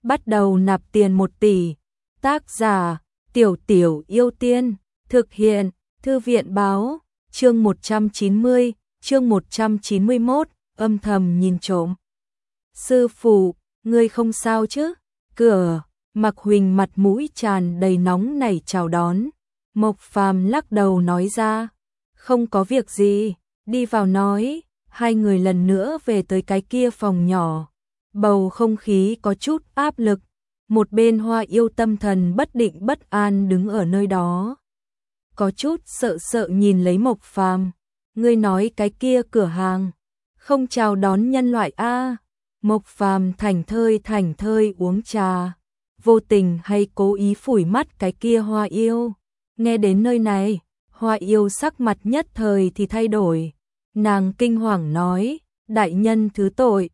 bắt đầu nạp tiền 1 tỷ. Tác giả, Tiểu Tiểu Yêu Tiên, thực hiện, Thư viện báo, chương 190, chương 191, âm thầm nhìn trộm. Sư phụ, ngươi không sao chứ? Cửa, Mạc Huỳnh mặt mũi tràn đầy nóng nảy chào đón. Mộc Phàm lắc đầu nói ra, không có việc gì, đi vào nói. Hai người lần nữa về tới cái kia phòng nhỏ. Bầu không khí có chút áp lực. Một bên Hoa Yêu tâm thần bất định bất an đứng ở nơi đó. Có chút sợ sợ nhìn lấy Mộc Phàm. Ngươi nói cái kia cửa hàng không chào đón nhân loại a? Mộc Phàm thảnh thơi uống trà, vô tình hay cố ý phủi mắt cái kia Hoa Yêu. Nghe đến nơi này, Hoa Yêu sắc mặt nhất thời thì thay đổi. Nàng kinh hoàng nói, đại nhân thứ tội,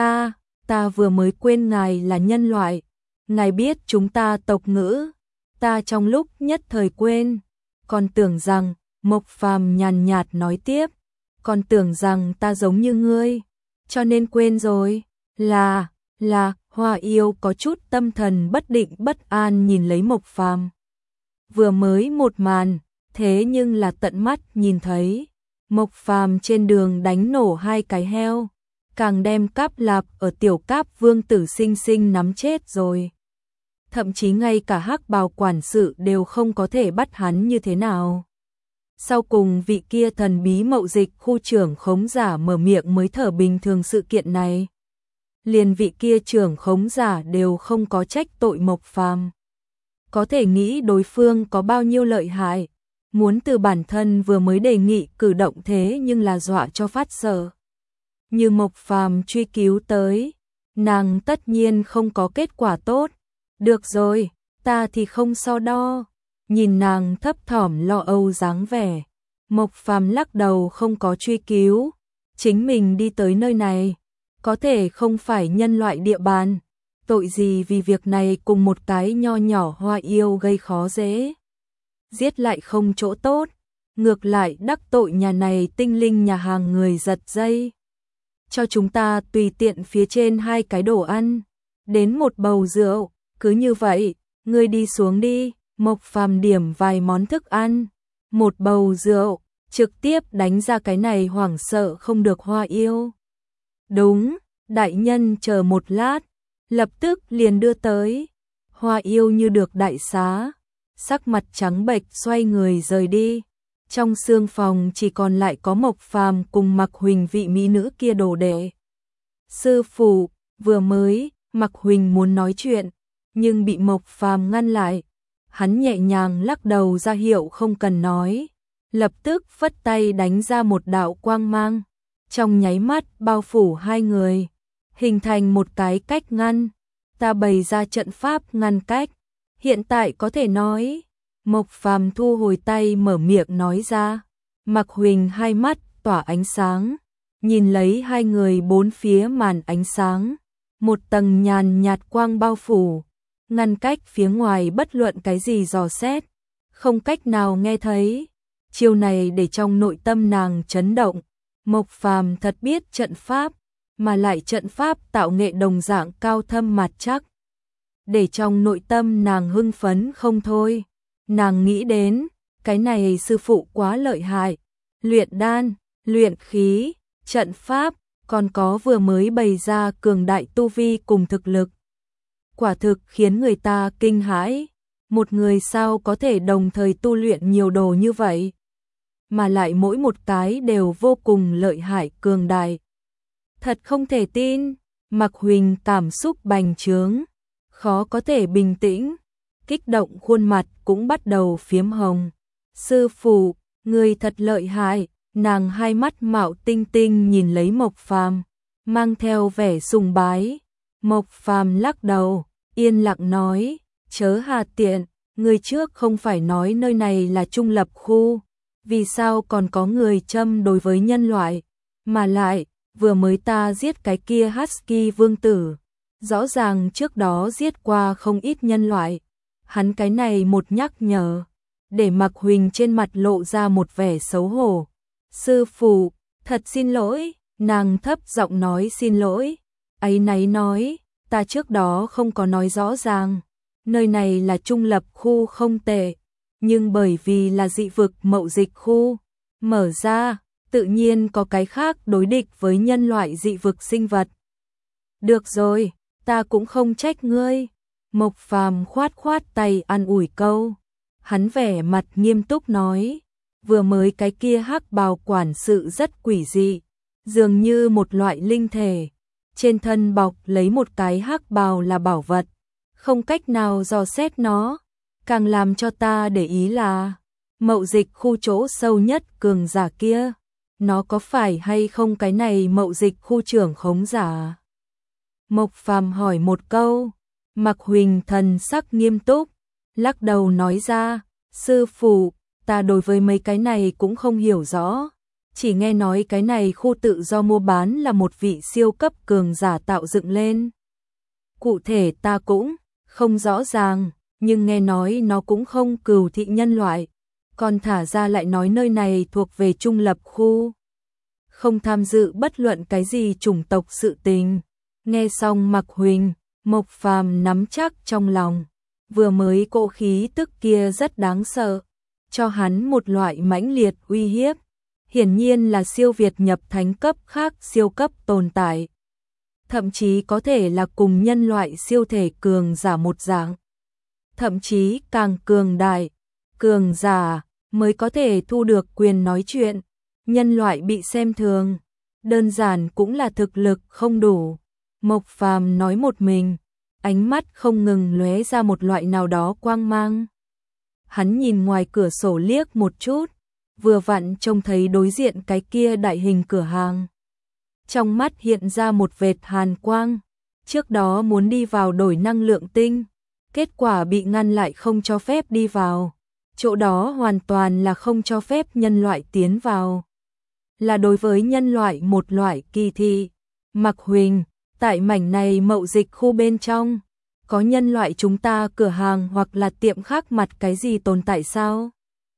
ta vừa mới quên ngài là nhân loại. Ngài biết chúng ta tộc ngữ, ta trong lúc nhất thời quên. Còn tưởng rằng, Mộc Phàm nhàn nhạt nói tiếp, còn tưởng rằng ta giống như ngươi, cho nên quên rồi. Là, Hoa Yêu có chút tâm thần bất định bất an nhìn lấy Mộc Phàm. Vừa mới một màn, thế nhưng là tận mắt nhìn thấy. Mộc Phàm trên đường đánh nổ 2 cái heo, càng đem Cáp Lạp ở Tiểu Cáp Vương tử sinh sinh nắm chết rồi. Thậm chí ngay cả Hắc Bào quản sự đều không có thể bắt hắn như thế nào. Sau cùng vị kia thần bí mậu dịch khu trưởng khống giả mở miệng mới thở bình thường sự kiện này. Liền vị kia trưởng khống giả đều không có trách tội Mộc Phàm. Có thể nghĩ đối phương có bao nhiêu lợi hại. Muốn từ bản thân vừa mới đề nghị cử động thế nhưng là dọa cho phát sợ. Như Mộc Phàm truy cứu tới, nàng tất nhiên không có kết quả tốt. Được rồi, ta thì không so đo. Nhìn nàng thấp thỏm lo âu dáng vẻ, Mộc Phàm lắc đầu không có truy cứu. Chính mình đi tới nơi này, có thể không phải nhân loại địa bàn. Tội gì vì việc này cùng một cái nho nhỏ Hoa Yêu gây khó dễ. Giết lại không chỗ tốt, ngược lại đắc tội nhà này tinh linh nhà hàng người giật dây. Cho chúng ta tùy tiện phía trên 2 cái đồ ăn, đến một bầu rượu, cứ như vậy, ngươi đi xuống đi. Mộc Phàm điểm vài món thức ăn, một bầu rượu, trực tiếp đánh ra cái này hoảng sợ không được Hoa Yêu. Đúng, đại nhân chờ một lát, lập tức liền đưa tới. Hoa Yêu như được đại xá, sắc mặt trắng bệch xoay người rời đi. Trong xương phòng chỉ còn lại có Mộc Phàm cùng Mạc Huỳnh vị mỹ nữ kia đồ đệ. Sư phụ, vừa mới, Mạc Huỳnh muốn nói chuyện, nhưng bị Mộc Phàm ngăn lại. Hắn nhẹ nhàng lắc đầu ra hiệu không cần nói, lập tức phất tay đánh ra một đạo quang mang, trong nháy mắt bao phủ 2 người, hình thành một cái cách ngăn. Ta bày ra trận pháp ngăn cách, hiện tại có thể nói. Mộc Phàm thu hồi tay mở miệng nói ra. Mạc Huỳnh hai mắt tỏa ánh sáng, nhìn lấy 2 người bốn phía màn ánh sáng, một tầng nhàn nhạt quang bao phủ, ngăn cách phía ngoài bất luận cái gì dò xét, không cách nào nghe thấy. Chiêu này để trong nội tâm nàng chấn động. Mộc Phàm thật biết trận pháp, mà lại trận pháp tạo nghệ đồng dạng cao thâm mạt chắc, để trong nội tâm nàng hưng phấn không thôi. Nàng nghĩ đến, cái này sư phụ quá lợi hại, luyện đan, luyện khí, trận pháp, còn có vừa mới bày ra cường đại tu vi cùng thực lực. Quả thực khiến người ta kinh hãi, một người sao có thể đồng thời tu luyện nhiều đồ như vậy, mà lại mỗi một cái đều vô cùng lợi hại cường đại. Thật không thể tin. Mạc Huỳnh cảm xúc bành trướng, khó có thể bình tĩnh, kích động khuôn mặt cũng bắt đầu phiếm hồng. Sư phụ, người thật lợi hại. Nàng hai mắt mạo tinh tinh nhìn lấy Mộc Phàm, mang theo vẻ sùng bái. Mộc Phàm lắc đầu, yên lặng nói, chớ hà tiện, người trước không phải nói nơi này là trung lập khu, vì sao còn có người châm đối với nhân loại, mà lại, vừa mới ta giết cái kia Husky vương tử, rõ ràng trước đó giết qua không ít nhân loại. Hắn cái này một nhắc nhở, để Mạc Huỳnh trên mặt lộ ra một vẻ xấu hổ. Sư phụ, thật xin lỗi. Nàng thấp giọng nói xin lỗi, áy náy nói, ta trước đó không có nói rõ ràng, nơi này là trung lập khu không tệ, nhưng bởi vì là dị vực mậu dịch khu, mở ra, tự nhiên có cái khác đối địch với nhân loại dị vực sinh vật. Được rồi, ta cũng không trách ngươi. Mộc Phàm khoát khoát tay an ủi câu. Hắn vẻ mặt nghiêm túc nói, vừa mới cái kia hắc bào quản sự rất quỷ dị, dường như một loại linh thể, trên thân bọc lấy một cái hắc bào là bảo vật, không cách nào dò xét nó. Càng làm cho ta để ý là mậu dịch khu chỗ sâu nhất cường giả kia, nó có phải hay không cái này mậu dịch khu trưởng khống giả? Mộc Phàm hỏi một câu. Mạc Huỳnh thần sắc nghiêm túc, lắc đầu nói ra, sư phụ, ta đối với mấy cái này cũng không hiểu rõ, chỉ nghe nói cái này khu tự do mua bán là một vị siêu cấp cường giả tạo dựng lên. Cụ thể ta cũng không rõ ràng, nhưng nghe nói nó cũng không cừu thị nhân loại, còn thả ra lại nói nơi này thuộc về trung lập khu, không tham dự bất luận cái gì chủng tộc sự tình. Nghe xong Mạc Huỳnh, Mộc Phàm nắm chắc trong lòng, vừa mới cỗ khí tức kia rất đáng sợ, cho hắn một loại mãnh liệt uy hiếp, hiển nhiên là siêu việt nhập thánh cấp khác siêu cấp tồn tại. Thậm chí có thể là cùng nhân loại siêu thể cường giả một dạng. Thậm chí càng cường đại, cường giả mới có thể thu được quyền nói chuyện, nhân loại bị xem thường, đơn giản cũng là thực lực không đủ. Mộc Phàm nói một mình, ánh mắt không ngừng lóe ra một loại nào đó quang mang. Hắn nhìn ngoài cửa sổ liếc một chút, vừa vặn trông thấy đối diện cái kia đại hình cửa hàng. Trong mắt hiện ra một vệt hàn quang, trước đó muốn đi vào đổi năng lượng tinh, kết quả bị ngăn lại không cho phép đi vào. Chỗ đó hoàn toàn là không cho phép nhân loại tiến vào. Là đối với nhân loại một loại kỳ thị. Mạc Huỳnh, tại mảnh này mậu dịch khu bên trong, có nhân loại chúng ta cửa hàng hoặc là tiệm khác mặt cái gì tồn tại sao?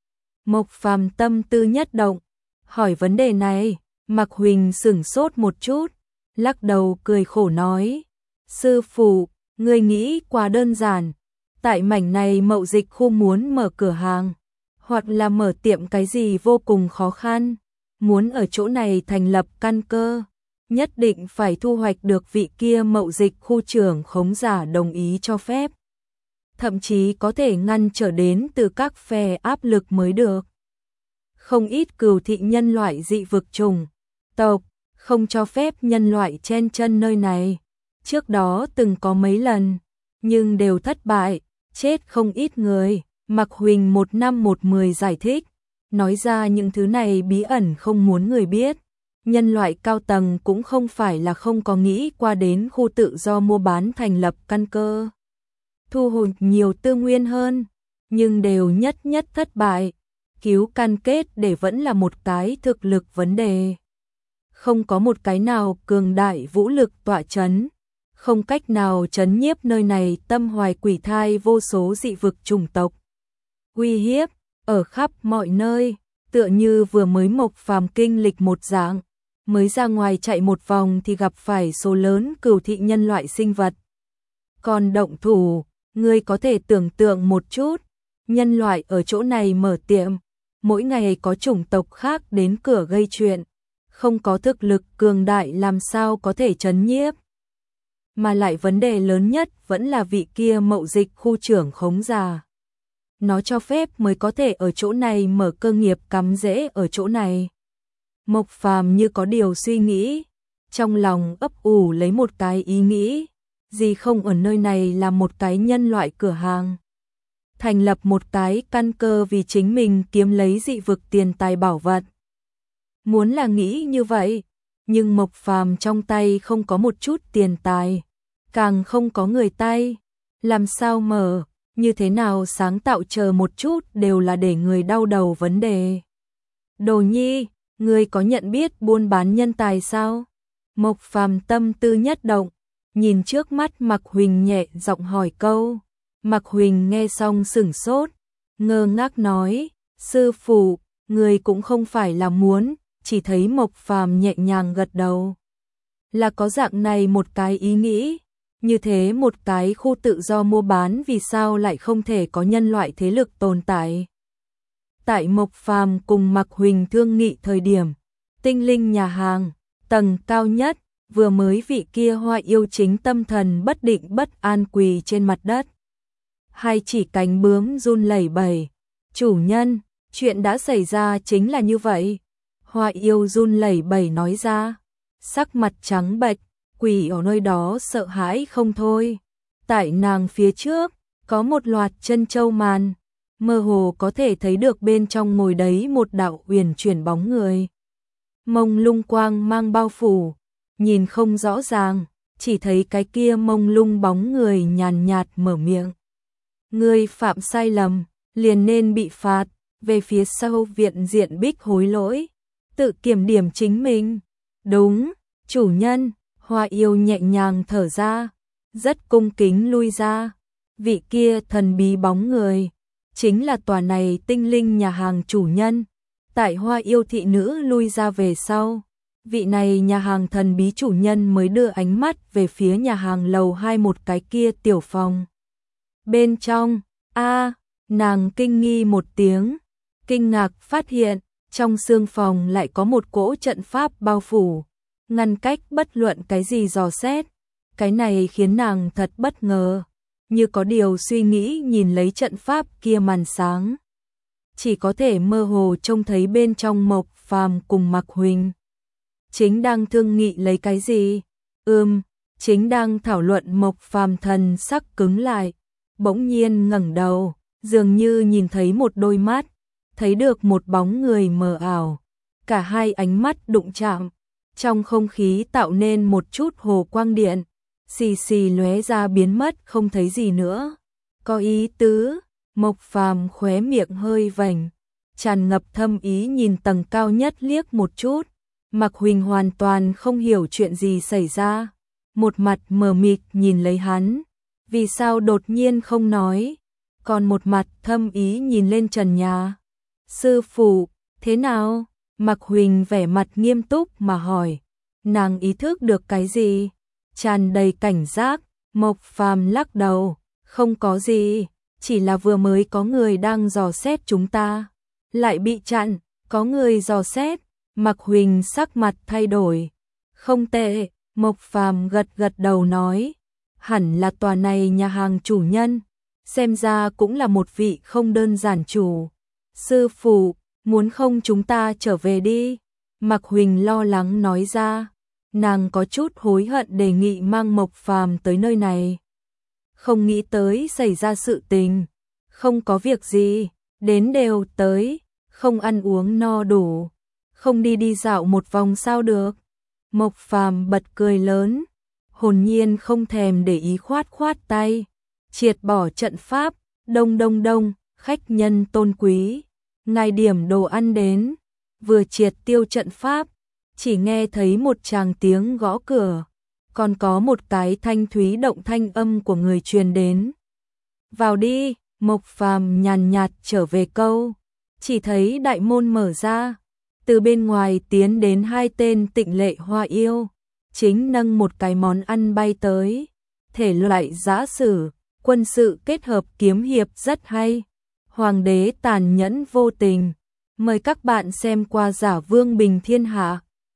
Mộc Phàm tâm tư nhất động, hỏi vấn đề này. Mạc Huỳnh sửng sốt một chút, lắc đầu cười khổ nói, sư phụ, ngươi nghĩ quá đơn giản, tại mảnh này mậu dịch khu muốn mở cửa hàng, hoặc là mở tiệm cái gì vô cùng khó khăn, muốn ở chỗ này thành lập căn cơ, nhất định phải thu hoạch được vị kia mậu dịch khu trưởng khống giả đồng ý cho phép. Thậm chí có thể ngăn trở đến từ các phe áp lực mới được. Không ít cừu thị nhân loại dị vực chủng tộc, không cho phép nhân loại chen chân nơi này. Trước đó từng có mấy lần, nhưng đều thất bại, chết không ít người. Mạc Huỳnh 1/10 giải thích, nói ra những thứ này bí ẩn không muốn người biết. Nhân loại cao tầng cũng không phải là không có nghĩ qua đến khu tự do mua bán thành lập căn cơ, thu hồi nhiều tư nguyên hơn, nhưng đều nhất thất bại. Cứu căn kết để vẫn là một cái thực lực vấn đề. Không có một cái nào cường đại vũ lực tọa chấn, không cách nào chấn nhiếp nơi này tâm hoài quỷ thai vô số dị vực chủng tộc. Uy hiếp ở khắp mọi nơi, tựa như vừa mới Mộc Phàm kinh lịch một dạng, mới ra ngoài chạy một vòng thì gặp phải số lớn cừu thị nhân loại sinh vật. Còn động thủ, ngươi có thể tưởng tượng một chút, nhân loại ở chỗ này mở tiệm, mỗi ngày có chủng tộc khác đến cửa gây chuyện, không có thực lực cường đại làm sao có thể trấn nhiếp. Mà lại vấn đề lớn nhất vẫn là vị kia mậu dịch khu trưởng khống giả. Nó cho phép mới có thể ở chỗ này mở cơ nghiệp cắm rễ ở chỗ này. Mộc Phàm như có điều suy nghĩ, trong lòng ấp ủ lấy một cái ý nghĩ, gì không ở nơi này là một cái nhân loại cửa hàng. Thành lập một cái căn cơ vì chính mình kiếm lấy dị vực tiền tài bảo vật. Muốn là nghĩ như vậy, nhưng Mộc Phàm trong tay không có một chút tiền tài, càng không có người tay, làm sao mở, như thế nào sáng tạo chờ một chút đều là để người đau đầu vấn đề. Đồ Nhi, ngươi có nhận biết buôn bán nhân tài sao? Mộc Phàm tâm tư nhất động, nhìn trước mắt Mạc Huỳnh nhẹ giọng hỏi câu. Mạc Huỳnh nghe xong sửng sốt, ngơ ngác nói, sư phụ, người cũng không phải là muốn, chỉ thấy Mộc Phàm nhẹ nhàng gật đầu. Là có dạng này một cái ý nghĩ, Như thế một cái khu tự do mua bán vì sao lại không thể có nhân loại thế lực tồn tại. Tại Mộc Phàm cùng Mạc Huỳnh thương nghị thời điểm, tinh linh nhà hàng, tầng cao nhất, vừa mới vị kia hoa yêu chính tâm thần bất định bất an quỳ trên mặt đất. Hai chỉ cánh bướm run lẩy bẩy. Chủ nhân, chuyện đã xảy ra chính là như vậy. Hoa yêu run lẩy bẩy nói ra, sắc mặt trắng bệch, quỳ ở nơi đó sợ hãi không thôi. Tại nàng phía trước, có một loạt chân châu màn, mơ hồ có thể thấy được bên trong ngồi đấy một đạo uyển chuyển bóng người. Mông lung quang mang bao phủ, nhìn không rõ ràng, chỉ thấy cái kia mông lung bóng người nhàn nhạt mở miệng. Ngươi phạm sai lầm, liền nên bị phạt, về phía sau viện diện Bích hối lỗi, tự kiểm điểm chính mình. Đúng, chủ nhân, hoa yêu nhẹ nhàng thở ra, rất cung kính lui ra. Vị kia thần bí bóng người, chính là tòa này tinh linh nhà hàng chủ nhân. Tại hoa yêu thị nữ lui ra về sau, vị này nhà hàng thần bí chủ nhân mới đưa ánh mắt về phía nhà hàng lầu 2 một cái kia tiểu phòng. Bên trong, nàng kinh nghi một tiếng, kinh ngạc phát hiện, trong xương phòng lại có một cỗ trận pháp bao phủ, ngăn cách bất luận cái gì dò xét. Cái này khiến nàng thật bất ngờ, như có điều suy nghĩ nhìn lấy trận pháp kia màn sáng. Chỉ có thể mơ hồ trông thấy bên trong Mộc Phàm cùng Mạc Huỳnh. Chính đang thương nghị lấy cái gì? Chính đang thảo luận. Mộc Phàm thần sắc cứng lại, bỗng nhiên ngẩng đầu, dường như nhìn thấy một đôi mắt, thấy được một bóng người mờ ảo. Cả hai ánh mắt đụng chạm, trong không khí tạo nên một chút hồ quang điện, xì xì lóe ra biến mất không thấy gì nữa. Có ý tứ. Mộc Phàm khóe miệng hơi vành, tràn ngập thâm ý nhìn tầng cao nhất liếc một chút. Mạc Huỳnh hoàn toàn không hiểu chuyện gì xảy ra, một mặt mờ mịt nhìn lấy hắn, vì sao đột nhiên không nói, còn một mặt thâm ý nhìn lên trần nhà. Sư phụ, thế nào? Mạc Huỳnh vẻ mặt nghiêm túc mà hỏi. Nàng ý thức được cái gì? Tràn đầy cảnh giác. Mộc Phàm lắc đầu, không có gì, chỉ là vừa mới có người đang dò xét chúng ta, lại bị chặn. Có người dò xét? Mạc Huỳnh sắc mặt thay đổi. Không tệ, Mộc Phàm gật gật đầu nói, hẳn là tòa này nhà hàng chủ nhân, xem ra cũng là một vị không đơn giản chủ. Sư phụ, muốn không chúng ta trở về đi? Mạc Huỳnh lo lắng nói ra, nàng có chút hối hận đề nghị mang Mộc Phàm tới nơi này. Không nghĩ tới xảy ra sự tình. Không có việc gì, đến đều tới, không ăn uống no đủ, không đi dạo một vòng sao được? Mộc Phàm bật cười lớn, hồn nhiên không thèm để ý khoát khoát tay, triệt bỏ trận pháp. Đông đông đông, khách nhân tôn quý, ngài điểm đồ ăn đến. Vừa triệt tiêu trận pháp, chỉ nghe thấy một tràng tiếng gõ cửa, còn có một cái thanh thúy động thanh âm của người truyền đến. Vào đi. Mộc Phàm nhàn nhạt trở về câu, chỉ thấy đại môn mở ra, từ bên ngoài tiến đến hai tên tịnh lệ hoa yêu, chính nâng một cái món ăn bay tới. Thể loại giã sử, quân sự kết hợp kiếm hiệp rất hay. Hoàng đế tàn nhẫn vô tình. Mời các bạn xem qua Giả Vương Bình Thiên Hạ.